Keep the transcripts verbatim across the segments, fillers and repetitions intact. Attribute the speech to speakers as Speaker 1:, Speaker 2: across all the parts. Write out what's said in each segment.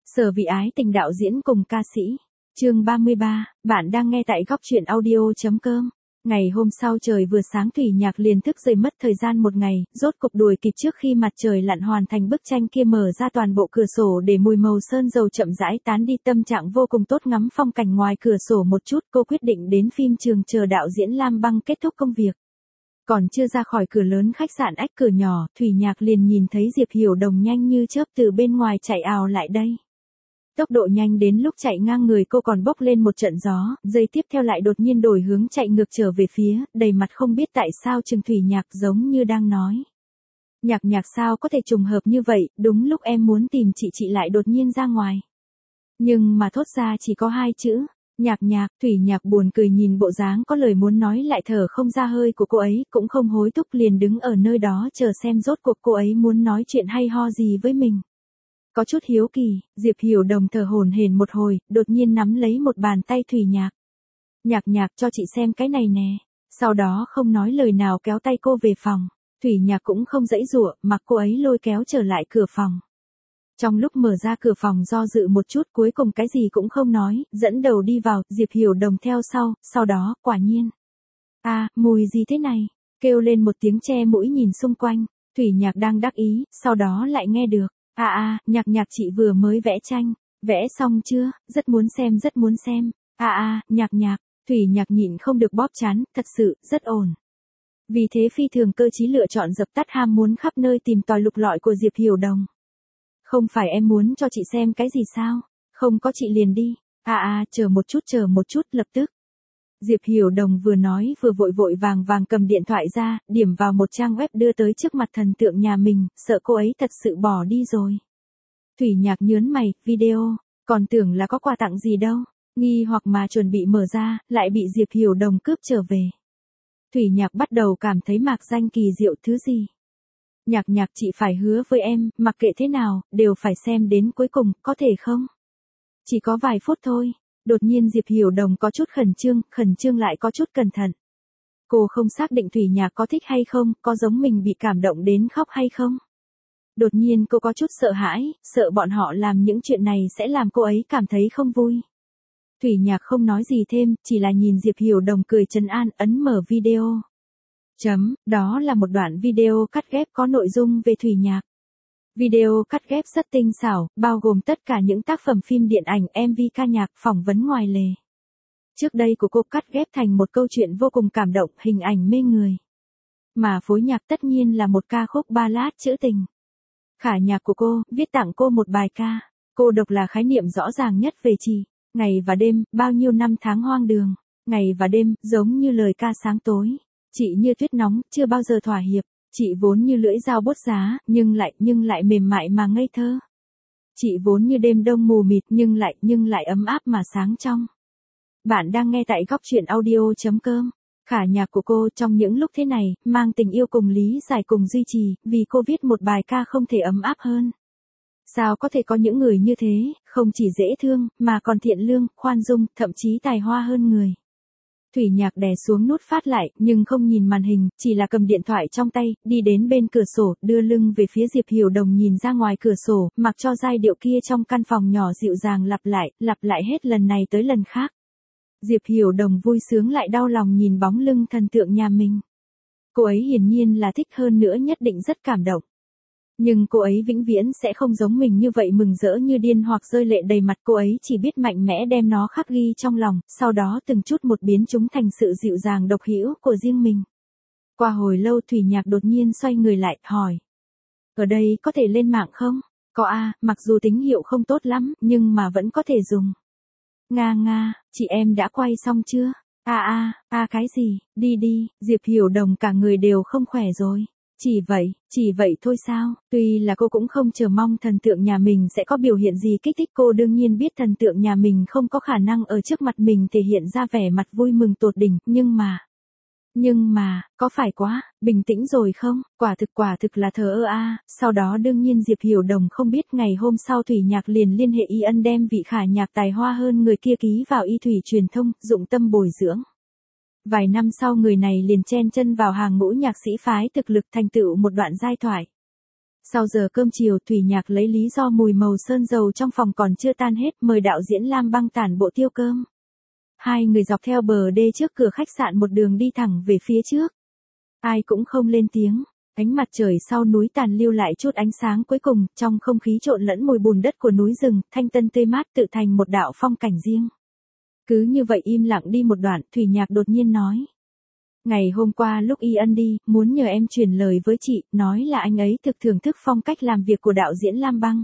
Speaker 1: Sở Vị Ái Tình đạo diễn cùng ca sĩ. Chương ba mươi ba, bạn đang nghe tại góc truyện audio.com. Ngày hôm sau trời vừa sáng Thủy Nhạc liền thức dậy mất thời gian một ngày, rốt cục đuổi kịp trước khi mặt trời lặn hoàn thành bức tranh kia, mở ra toàn bộ cửa sổ để mùi màu sơn dầu chậm rãi tán đi, tâm trạng vô cùng tốt, ngắm phong cảnh ngoài cửa sổ một chút, cô quyết định đến phim trường chờ đạo diễn Lam Băng kết thúc công việc. Còn chưa ra khỏi cửa lớn khách sạn ách cửa nhỏ, Thủy Nhạc liền nhìn thấy Diệp Hiểu Đồng nhanh như chớp từ bên ngoài chạy ào lại đây. Tốc độ nhanh đến lúc chạy ngang người cô còn bốc lên một trận gió, giây tiếp theo lại đột nhiên đổi hướng chạy ngược trở về phía, đầy mặt không biết tại sao chừng Thủy Nhạc, giống như đang nói. Nhạc Nhạc, sao có thể trùng hợp như vậy, đúng lúc em muốn tìm chị chị lại đột nhiên ra ngoài. Nhưng mà thốt ra chỉ có hai chữ, Nhạc Nhạc. Thủy Nhạc buồn cười nhìn bộ dáng có lời muốn nói lại thở không ra hơi của cô ấy, cũng không hối thúc, liền đứng ở nơi đó chờ xem rốt cuộc cô ấy muốn nói chuyện hay ho gì với mình. Có chút hiếu kỳ, Diệp Hiểu Đồng thở hổn hển một hồi, đột nhiên nắm lấy một bàn tay Thủy Nhạc. Nhạc Nhạc, cho chị xem cái này nè. Sau đó không nói lời nào kéo tay cô về phòng. Thủy Nhạc cũng không giãy giụa, mặc cô ấy lôi kéo trở lại cửa phòng. Trong lúc mở ra cửa phòng do dự một chút, cuối cùng cái gì cũng không nói, dẫn đầu đi vào, Diệp Hiểu Đồng theo sau, sau đó, quả nhiên. a à, mùi gì thế này? Kêu lên một tiếng che mũi nhìn xung quanh. Thủy Nhạc đang đắc ý, sau đó lại nghe được. À à, Nhạc Nhạc, chị vừa mới vẽ tranh. Vẽ xong chưa? Rất muốn xem, rất muốn xem. À à, Nhạc Nhạc. Thủy Nhạc nhịn không được bóp trán, thật sự, rất ổn. Vì thế phi thường cơ trí lựa chọn dập tắt ham muốn khắp nơi tìm tòi lục lọi của Diệp Hiểu Đồng. Không phải em muốn cho chị xem cái gì sao? Không có chị liền đi. À à, chờ một chút, chờ một chút, lập tức. Diệp Hiểu Đồng vừa nói vừa vội vội vàng vàng cầm điện thoại ra, điểm vào một trang web đưa tới trước mặt thần tượng nhà mình, sợ cô ấy thật sự bỏ đi rồi. Thủy Nhạc nhớn mày, video, còn tưởng là có quà tặng gì đâu, nghi hoặc mà chuẩn bị mở ra, lại bị Diệp Hiểu Đồng cướp trở về. Thủy Nhạc bắt đầu cảm thấy mạc danh kỳ diệu, thứ gì? Nhạc Nhạc, chị phải hứa với em, mặc kệ thế nào, đều phải xem đến cuối cùng, có thể không? Chỉ có vài phút thôi. Đột nhiên Diệp Hiểu Đồng có chút khẩn trương, khẩn trương lại có chút cẩn thận. Cô không xác định Thủy Nhạc có thích hay không, có giống mình bị cảm động đến khóc hay không. Đột nhiên cô có chút sợ hãi, sợ bọn họ làm những chuyện này sẽ làm cô ấy cảm thấy không vui. Thủy Nhạc không nói gì thêm, chỉ là nhìn Diệp Hiểu Đồng cười trấn an, ấn mở video. Chấm, đó là một đoạn video cắt ghép có nội dung về Thủy Nhạc. Video cắt ghép rất tinh xảo, bao gồm tất cả những tác phẩm phim điện ảnh, em vê ca nhạc, phỏng vấn ngoài lề. Trước đây của cô cắt ghép thành một câu chuyện vô cùng cảm động, hình ảnh mê người. Mà phối nhạc tất nhiên là một ca khúc ballad trữ tình. Khả nhạc của cô, viết tặng cô một bài ca. Cô độc là khái niệm rõ ràng nhất về chị. Ngày và đêm, bao nhiêu năm tháng hoang đường. Ngày và đêm, giống như lời ca sáng tối. Chị như tuyết nóng, chưa bao giờ thỏa hiệp. Chị vốn như lưỡi dao bốt giá, nhưng lại, nhưng lại mềm mại mà ngây thơ. Chị vốn như đêm đông mù mịt, nhưng lại, nhưng lại ấm áp mà sáng trong. Bạn đang nghe tại góc truyện audio.com. Khả nhạc của cô trong những lúc thế này, mang tình yêu cùng lý giải cùng duy trì, vì cô viết một bài ca không thể ấm áp hơn. Sao có thể có những người như thế, không chỉ dễ thương, mà còn thiện lương, khoan dung, thậm chí tài hoa hơn người. Thủy Nhạc đè xuống nút phát lại, nhưng không nhìn màn hình, chỉ là cầm điện thoại trong tay, đi đến bên cửa sổ, đưa lưng về phía Diệp Hiểu Đồng nhìn ra ngoài cửa sổ, mặc cho giai điệu kia trong căn phòng nhỏ dịu dàng lặp lại, lặp lại hết lần này tới lần khác. Diệp Hiểu Đồng vui sướng lại đau lòng nhìn bóng lưng thần tượng nhà mình. Cô ấy hiển nhiên là thích, hơn nữa nhất định rất cảm động. Nhưng cô ấy vĩnh viễn sẽ không giống mình như vậy mừng rỡ như điên hoặc rơi lệ đầy mặt, cô ấy chỉ biết mạnh mẽ đem nó khắc ghi trong lòng, sau đó từng chút một biến chúng thành sự dịu dàng độc hữu của riêng mình. Qua hồi lâu Thủy Nhạc đột nhiên xoay người lại, hỏi. Ở đây có thể lên mạng không? Có a, mặc dù tín hiệu không tốt lắm, nhưng mà vẫn có thể dùng. Nga nga, chị em đã quay xong chưa? A a, a cái gì, đi đi, Diệp Hiểu Đồng cả người đều không khỏe rồi. Chỉ vậy, chỉ vậy thôi sao? Tuy là cô cũng không chờ mong thần tượng nhà mình sẽ có biểu hiện gì kích thích cô, đương nhiên biết thần tượng nhà mình không có khả năng ở trước mặt mình thể hiện ra vẻ mặt vui mừng tột đỉnh, nhưng mà... Nhưng mà, có phải quá, bình tĩnh rồi không? Quả thực quả thực là thờ ơ a. Sau đó đương nhiên Diệp Hiểu Đồng không biết ngày hôm sau Thủy Nhạc liền liên hệ Y Ân đem vị khả nhạc tài hoa hơn người kia ký vào Y Thủy truyền thông, dụng tâm bồi dưỡng. Vài năm sau người này liền chen chân vào hàng ngũ nhạc sĩ phái thực lực, thành tựu một đoạn giai thoại. Sau giờ cơm chiều, Thủy Nhạc lấy lý do mùi màu sơn dầu trong phòng còn chưa tan hết, mời đạo diễn Lam Băng tản bộ tiêu cơm. Hai người dọc theo bờ đê trước cửa khách sạn một đường đi thẳng về phía trước. Ai cũng không lên tiếng, ánh mặt trời sau núi tàn lưu lại chút ánh sáng cuối cùng, trong không khí trộn lẫn mùi bùn đất của núi rừng, thanh tân tươi mát tự thành một đạo phong cảnh riêng. Cứ như vậy im lặng đi một đoạn, Thủy Nhạc đột nhiên nói. Ngày hôm qua lúc Y Ân đi, muốn nhờ em truyền lời với chị, nói là anh ấy thực thưởng thức phong cách làm việc của đạo diễn Lam Băng.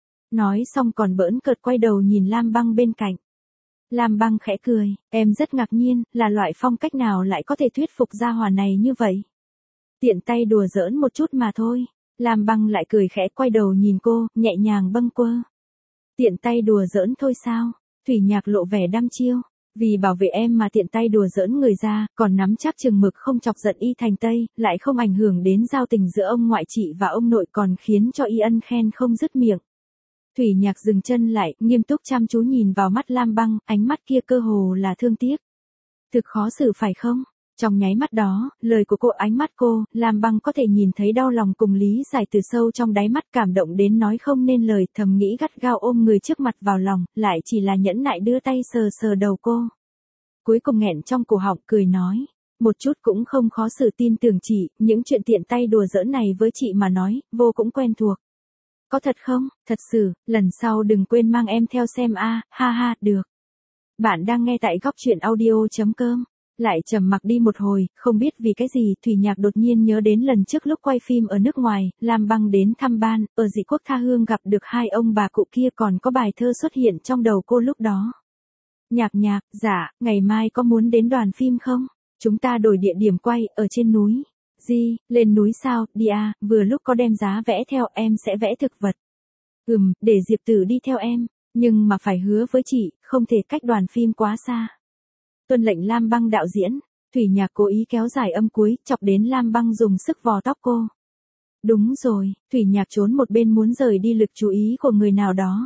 Speaker 1: Nói xong còn bỡn cợt quay đầu nhìn Lam Băng bên cạnh. Lam Băng khẽ cười, em rất ngạc nhiên, là loại phong cách nào lại có thể thuyết phục gia hỏa này như vậy. Tiện tay đùa giỡn một chút mà thôi. Lam Băng lại cười khẽ quay đầu nhìn cô, nhẹ nhàng bâng quơ. Tiện tay đùa giỡn thôi sao? Thủy Nhạc lộ vẻ đăm chiêu. Vì bảo vệ em mà tiện tay đùa giỡn người ra, còn nắm chắc chừng mực không chọc giận Y Thành Tây, lại không ảnh hưởng đến giao tình giữa ông ngoại chị và ông nội, còn khiến cho Y Ân khen không dứt miệng. Thủy Nhạc dừng chân lại, nghiêm túc chăm chú nhìn vào mắt Lam Băng, ánh mắt kia cơ hồ là thương tiếc. Thực khó xử phải không? Trong nháy mắt đó, lời của cô, ánh mắt cô, Lam Băng có thể nhìn thấy đau lòng cùng lý giải từ sâu trong đáy mắt, cảm động đến nói không nên lời, thầm nghĩ gắt gao ôm người trước mặt vào lòng, lại chỉ là nhẫn nại đưa tay sờ sờ đầu cô. Cuối cùng nghẹn trong cổ họng cười nói, một chút cũng không khó xử, tin tưởng chị, những chuyện tiện tay đùa giỡn này với chị mà nói, vô cũng quen thuộc. Có thật không? Thật sự, lần sau đừng quên mang em theo xem a, ha ha, được. Bạn đang nghe tại góc truyện audio chấm com. Lại trầm mặc đi một hồi, không biết vì cái gì, Thủy Nhạc đột nhiên nhớ đến lần trước lúc quay phim ở nước ngoài, Lam Băng đến thăm ban, ở Dị Quốc Tha Hương gặp được hai ông bà cụ kia, còn có bài thơ xuất hiện trong đầu cô lúc đó. Nhạc Nhạc, dạ, ngày mai có muốn đến đoàn phim không? Chúng ta đổi địa điểm quay, ở trên núi. Gì, lên núi sao, đi à, vừa lúc có đem giá vẽ theo, em sẽ vẽ thực vật. Ừm, để Diệp Tử đi theo em, nhưng mà phải hứa với chị, không thể cách đoàn phim quá xa. Tuân lệnh Lam Băng đạo diễn. Thủy Nhạc cố ý kéo dài âm cuối, chọc đến Lam Băng dùng sức vò tóc cô. Đúng rồi, Thủy Nhạc trốn một bên muốn rời đi lực chú ý của người nào đó.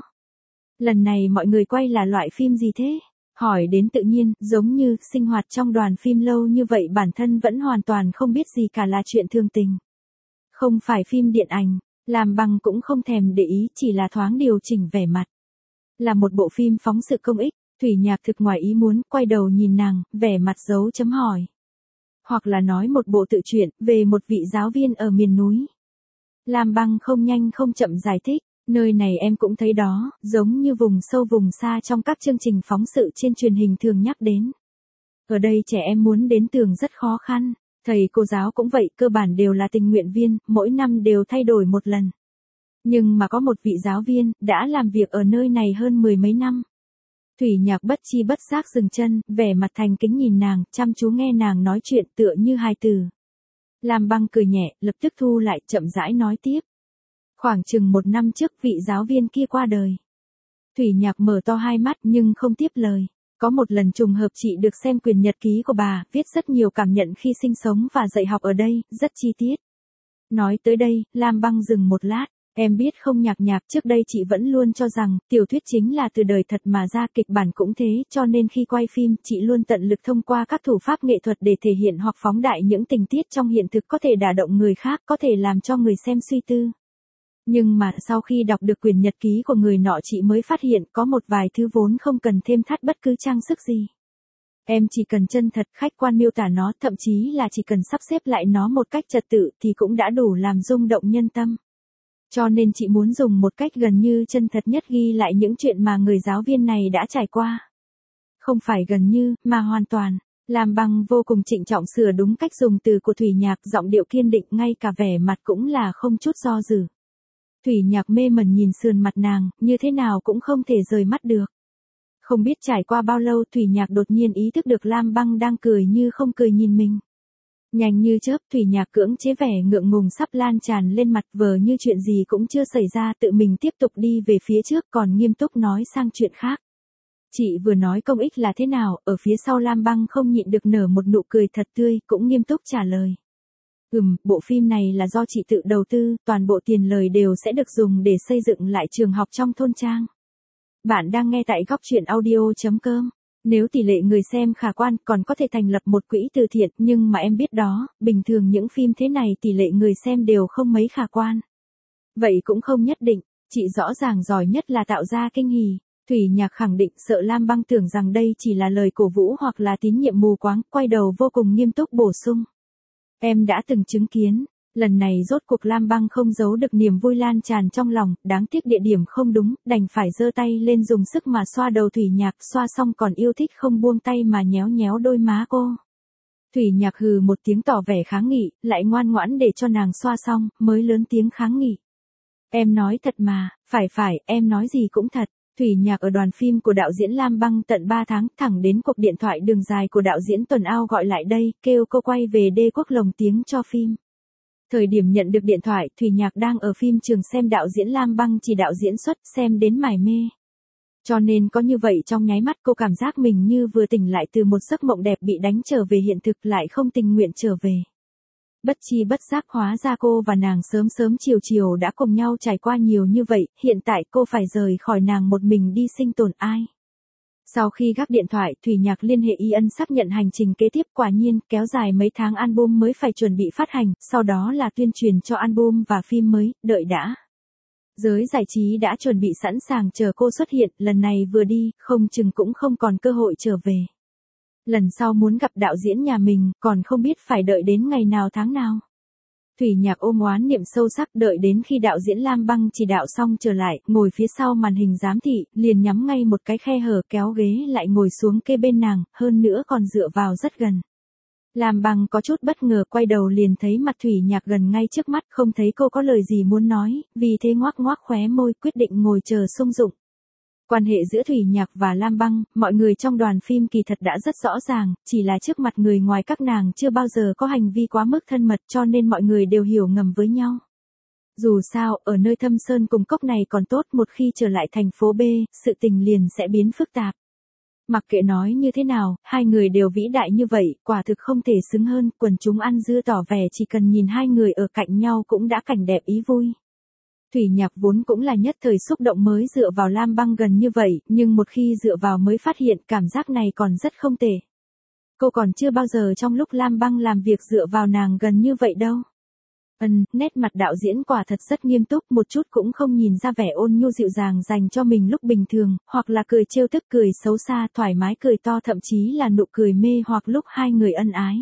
Speaker 1: Lần này mọi người quay là loại phim gì thế? Hỏi đến tự nhiên, giống như sinh hoạt trong đoàn phim lâu như vậy bản thân vẫn hoàn toàn không biết gì cả, là chuyện thường tình. Không phải phim điện ảnh, Lam Băng cũng không thèm để ý, chỉ là thoáng điều chỉnh vẻ mặt. Là một bộ phim phóng sự công ích. Thủy Nhạc thực ngoài ý muốn, quay đầu nhìn nàng, vẻ mặt dấu chấm hỏi. Hoặc là nói một bộ tự truyện, về một vị giáo viên ở miền núi. Lam Băng không nhanh không chậm giải thích, nơi này em cũng thấy đó, giống như vùng sâu vùng xa trong các chương trình phóng sự trên truyền hình thường nhắc đến. Ở đây trẻ em muốn đến trường rất khó khăn, thầy cô giáo cũng vậy, cơ bản đều là tình nguyện viên, mỗi năm đều thay đổi một lần. Nhưng mà có một vị giáo viên, đã làm việc ở nơi này hơn mười mấy năm. Thủy Nhạc bất chi bất giác dừng chân, vẻ mặt thành kính nhìn nàng, chăm chú nghe nàng nói chuyện tựa như hài tử. Lam Băng cười nhẹ, lập tức thu lại, chậm rãi nói tiếp. Khoảng chừng một năm trước vị giáo viên kia qua đời. Thủy Nhạc mở to hai mắt nhưng không tiếp lời. Có một lần trùng hợp chị được xem quyển nhật ký của bà, viết rất nhiều cảm nhận khi sinh sống và dạy học ở đây, rất chi tiết. Nói tới đây, Lam Băng dừng một lát. Em biết không Nhạc Nhạc, trước đây chị vẫn luôn cho rằng, tiểu thuyết chính là từ đời thật mà ra, kịch bản cũng thế, cho nên khi quay phim, chị luôn tận lực thông qua các thủ pháp nghệ thuật để thể hiện hoặc phóng đại những tình tiết trong hiện thực có thể đả động người khác, có thể làm cho người xem suy tư. Nhưng mà sau khi đọc được quyển nhật ký của người nọ, chị mới phát hiện có một vài thứ vốn không cần thêm thắt bất cứ trang sức gì. Em chỉ cần chân thật, khách quan miêu tả nó, thậm chí là chỉ cần sắp xếp lại nó một cách trật tự thì cũng đã đủ làm rung động nhân tâm. Cho nên chị muốn dùng một cách gần như chân thật nhất ghi lại những chuyện mà người giáo viên này đã trải qua. Không phải gần như, mà hoàn toàn. Lam Băng vô cùng trịnh trọng sửa đúng cách dùng từ của Thủy Nhạc, giọng điệu kiên định, ngay cả vẻ mặt cũng là không chút do dự. Thủy Nhạc mê mẩn nhìn sườn mặt nàng, như thế nào cũng không thể rời mắt được. Không biết trải qua bao lâu, Thủy Nhạc đột nhiên ý thức được Lam Băng đang cười như không cười nhìn mình. Nhanh như chớp, Thủy Nhạc cưỡng chế vẻ ngượng ngùng sắp lan tràn lên mặt, vờ như chuyện gì cũng chưa xảy ra, tự mình tiếp tục đi về phía trước, còn nghiêm túc nói sang chuyện khác. Chị vừa nói công ích là thế nào? Ở phía sau Lam Băng không nhịn được nở một nụ cười thật tươi, cũng nghiêm túc trả lời. Ừm, bộ phim này là do chị tự đầu tư, toàn bộ tiền lời đều sẽ được dùng để xây dựng lại trường học trong thôn trang. Bạn đang nghe tại góc truyện audio chấm com. Nếu tỷ lệ người xem khả quan, còn có thể thành lập một quỹ từ thiện, nhưng mà em biết đó, bình thường những phim thế này tỷ lệ người xem đều không mấy khả quan. Vậy cũng không nhất định, chị rõ ràng giỏi nhất là tạo ra kinh hỉ. Thủy Nhạc khẳng định, sợ Lam Băng tưởng rằng đây chỉ là lời cổ vũ hoặc là tín nhiệm mù quáng, quay đầu vô cùng nghiêm túc bổ sung. Em đã từng chứng kiến, lần này rốt cuộc Lam Băng không giấu được niềm vui lan tràn trong lòng, đáng tiếc địa điểm không đúng, đành phải giơ tay lên dùng sức mà xoa đầu Thủy Nhạc, xoa xong còn yêu thích không buông tay mà nhéo nhéo đôi má cô. Thủy Nhạc hừ một tiếng tỏ vẻ kháng nghị, lại ngoan ngoãn để cho nàng xoa xong, mới lớn tiếng kháng nghị. Em nói thật mà, phải phải, em nói gì cũng thật. Thủy Nhạc ở đoàn phim của đạo diễn Lam Băng tận ba tháng, thẳng đến cuộc điện thoại đường dài của đạo diễn Tuần Ao gọi lại đây, kêu cô quay về Đê Quốc lồng tiếng cho phim. Thời điểm nhận được điện thoại, Thủy Nhạc đang ở phim trường xem đạo diễn Lam Băng chỉ đạo diễn xuất, xem đến mải mê. Cho nên có như vậy trong nháy mắt cô cảm giác mình như vừa tỉnh lại từ một giấc mộng đẹp bị đánh trở về hiện thực, lại không tình nguyện trở về. Bất chi bất giác hóa ra cô và nàng sớm sớm chiều chiều đã cùng nhau trải qua nhiều như vậy, hiện tại cô phải rời khỏi nàng một mình đi sinh tồn ai. Sau khi gác điện thoại, Thủy Nhạc liên hệ Y Ân xác nhận hành trình kế tiếp, quả nhiên, kéo dài mấy tháng album mới phải chuẩn bị phát hành, sau đó là tuyên truyền cho album và phim mới, đợi đã. Giới giải trí đã chuẩn bị sẵn sàng chờ cô xuất hiện, lần này vừa đi, không chừng cũng không còn cơ hội trở về. Lần sau muốn gặp đạo diễn nhà mình, còn không biết phải đợi đến ngày nào tháng nào. Thủy Nhạc ôm oán niệm sâu sắc, đợi đến khi đạo diễn Lam Băng chỉ đạo xong trở lại, ngồi phía sau màn hình giám thị, liền nhắm ngay một cái khe hở kéo ghế lại ngồi xuống kê bên nàng, hơn nữa còn dựa vào rất gần. Lam Băng có chút bất ngờ, quay đầu liền thấy mặt Thủy Nhạc gần ngay trước mắt, không thấy cô có lời gì muốn nói, vì thế ngoác ngoác khóe môi, quyết định ngồi chờ sung dụng. Quan hệ giữa Thủy Nhạc và Lam Băng, mọi người trong đoàn phim kỳ thật đã rất rõ ràng, chỉ là trước mặt người ngoài các nàng chưa bao giờ có hành vi quá mức thân mật, cho nên mọi người đều hiểu ngầm với nhau. Dù sao, ở nơi thâm sơn cùng cốc này còn tốt, một khi trở lại thành phố B, sự tình liền sẽ biến phức tạp. Mặc kệ nói như thế nào, hai người đều vĩ đại như vậy, quả thực không thể xứng hơn, quần chúng ăn dưa tỏ vẻ chỉ cần nhìn hai người ở cạnh nhau cũng đã cảnh đẹp ý vui. Thủy Nhạc vốn cũng là nhất thời xúc động mới dựa vào Lam Băng gần như vậy, nhưng một khi dựa vào mới phát hiện cảm giác này còn rất không tệ. Cô còn chưa bao giờ trong lúc Lam Băng làm việc dựa vào nàng gần như vậy đâu. Ừm, nét mặt đạo diễn quả thật rất nghiêm túc, một chút cũng không nhìn ra vẻ ôn nhu dịu dàng dành cho mình lúc bình thường, hoặc là cười trêu tức, cười xấu xa, thoải mái cười to, thậm chí là nụ cười mê hoặc lúc hai người ân ái.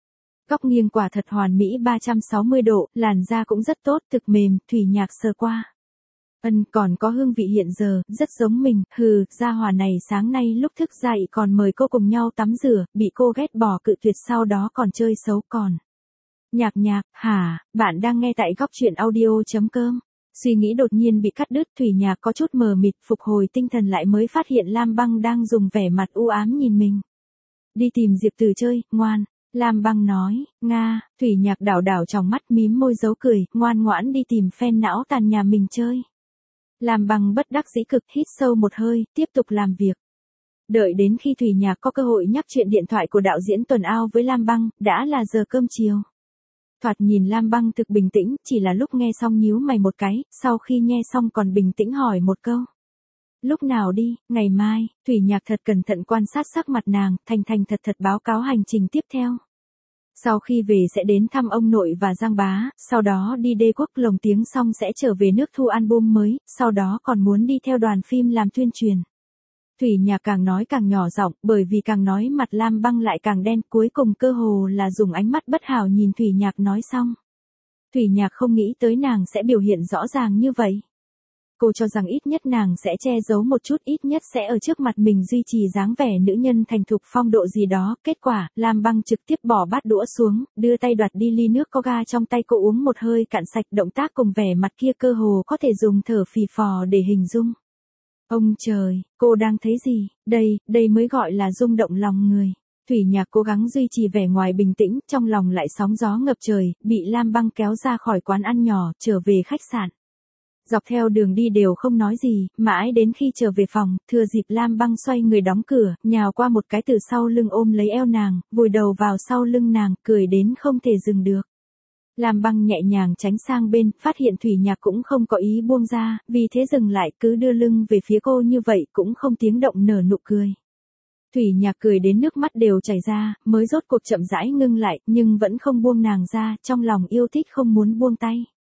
Speaker 1: Góc nghiêng quả thật hoàn mỹ ba trăm sáu mươi độ, làn da cũng rất tốt, thực mềm, Thủy Nhạc sờ qua. Ân, còn có hương vị hiện giờ, rất giống mình, hừ, gia hòa này sáng nay lúc thức dậy còn mời cô cùng nhau tắm rửa, bị cô ghét bỏ cự tuyệt, sau đó còn chơi xấu còn. Nhạc Nhạc, hả, bạn đang nghe tại góc truyện audio chấm com. Suy nghĩ đột nhiên bị cắt đứt, Thủy Nhạc có chút mờ mịt, phục hồi tinh thần lại mới phát hiện Lam Băng đang dùng vẻ mặt u ám nhìn mình. Đi tìm Diệp Từ chơi, ngoan. Lam Băng nói, Nga, Thủy Nhạc đảo đảo trong mắt mím môi giấu cười, ngoan ngoãn đi tìm phen não tàn nhà mình chơi. Lam Băng bất đắc dĩ cực, hít sâu một hơi, tiếp tục làm việc. Đợi đến khi Thủy Nhạc có cơ hội nhắc chuyện điện thoại của đạo diễn Tuần Ao với Lam Băng, đã là giờ cơm chiều. Thoạt nhìn Lam Băng thực bình tĩnh, chỉ là lúc nghe xong nhíu mày một cái, sau khi nghe xong còn bình tĩnh hỏi một câu. Lúc nào đi, ngày mai, Thủy Nhạc thật cẩn thận quan sát sắc mặt nàng, thành thành thật thật báo cáo hành trình tiếp theo. Sau khi về sẽ đến thăm ông nội và Giang Bá, sau đó đi Đê Quốc lồng tiếng xong sẽ trở về nước thu album mới, sau đó còn muốn đi theo đoàn phim làm tuyên truyền. Thủy Nhạc càng nói càng nhỏ giọng, bởi vì càng nói mặt Lam Băng lại càng đen, cuối cùng cơ hồ là dùng ánh mắt bất hảo nhìn Thủy Nhạc nói xong. Thủy Nhạc không nghĩ tới nàng sẽ biểu hiện rõ ràng như vậy. Cô cho rằng ít nhất nàng sẽ che giấu một chút, ít nhất sẽ ở trước mặt mình duy trì dáng vẻ nữ nhân thành thục phong độ gì đó, kết quả, Lam Băng trực tiếp bỏ bát đũa xuống, đưa tay đoạt đi ly nước có ga trong tay cô uống một hơi cạn sạch, động tác cùng vẻ mặt kia cơ hồ có thể dùng thở phì phò để hình dung. Ông trời, cô đang thấy gì, đây, đây mới gọi là rung động lòng người. Thủy Nhạc cố gắng duy trì vẻ ngoài bình tĩnh, trong lòng lại sóng gió ngập trời, bị Lam Băng kéo ra khỏi quán ăn nhỏ, trở về khách sạn. Dọc theo đường đi đều không nói gì, mãi đến khi trở về phòng, thừa dịp Lam Băng xoay người đóng cửa, nhào qua một cái từ sau lưng ôm lấy eo nàng, vùi đầu vào sau lưng nàng, cười đến không thể dừng được. Lam Băng nhẹ nhàng tránh sang bên, phát hiện Thủy Nhạc cũng không có ý buông ra, vì thế dừng lại, cứ đưa lưng về phía cô như vậy, cũng không tiếng động nở nụ cười. Thủy Nhạc cười đến nước mắt đều chảy ra, mới rốt cuộc chậm rãi ngưng lại, nhưng vẫn không buông nàng ra, trong lòng yêu thích không muốn buông tay.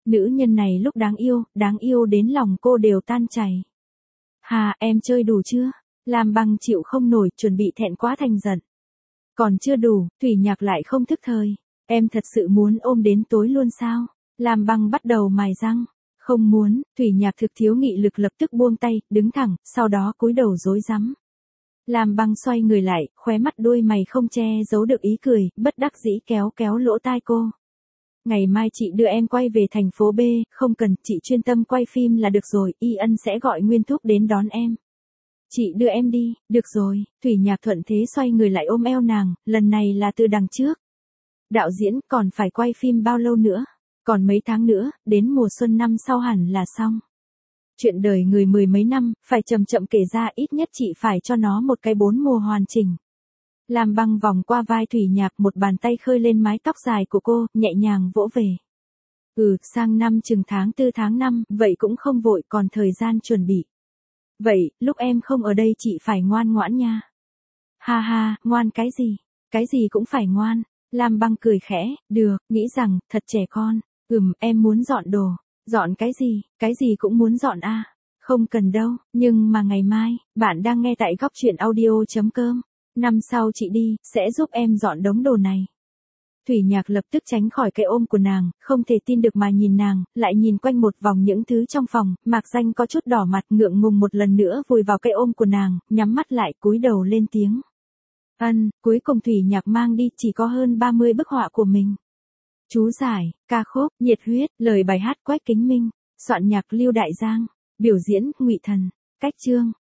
Speaker 1: Nữ nhân này lúc đáng yêu, đáng yêu đến lòng cô đều tan chảy. Hà, em chơi đủ chưa? Lam Băng chịu không nổi, chuẩn bị thẹn quá thành giận. Còn chưa đủ, Thủy Nhạc lại không thức thời. Em thật sự muốn ôm đến tối luôn sao? Lam Băng bắt đầu mài răng. Không muốn, Thủy Nhạc thực thiếu nghị lực lập tức buông tay, đứng thẳng, sau đó cúi đầu rối rắm. Lam Băng xoay người lại, khóe mắt đuôi mày không che giấu được ý cười, bất đắc dĩ kéo kéo lỗ tai cô. Ngày mai chị đưa em quay về thành phố B, không cần, chị chuyên tâm quay phim là được rồi, Y Ân sẽ gọi Nguyên Thúc đến đón em. Chị đưa em đi, được rồi, Thủy Nhạc thuận thế xoay người lại ôm eo nàng, lần này là từ đằng trước. Đạo diễn, còn phải quay phim bao lâu nữa? Còn mấy tháng nữa, đến mùa xuân năm sau hẳn là xong. Chuyện đời người mười mấy năm, phải chậm chậm kể ra, ít nhất chị phải cho nó một cái bốn mùa hoàn chỉnh. Lam Băng vòng qua vai Thủy Nhạc, một bàn tay khơi lên mái tóc dài của cô, nhẹ nhàng vỗ về. Ừ, sang năm chừng tháng tư tháng năm, vậy cũng không vội, còn thời gian chuẩn bị. Vậy, lúc em không ở đây chị phải ngoan ngoãn nha. Ha ha, ngoan cái gì? Cái gì cũng phải ngoan. Lam Băng cười khẽ, được, nghĩ rằng, thật trẻ con. Ừm, em muốn dọn đồ. Dọn cái gì? Cái gì cũng muốn dọn à? Không cần đâu, nhưng mà ngày mai, bạn đang nghe tại góc truyện audio chấm com. Năm sau chị đi, sẽ giúp em dọn đống đồ này. Thủy Nhạc lập tức tránh khỏi cái ôm của nàng, không thể tin được mà nhìn nàng, lại nhìn quanh một vòng những thứ trong phòng, Mạc Danh có chút đỏ mặt, ngượng ngùng một lần nữa vùi vào cái ôm của nàng, nhắm mắt lại, cúi đầu lên tiếng. Ân, cuối cùng Thủy Nhạc mang đi chỉ có hơn ba mươi bức họa của mình. Chú giải, ca khúc, nhiệt huyết, lời bài hát Quách Kính Minh, soạn nhạc Lưu Đại Giang, biểu diễn Ngụy Thần, cách chương.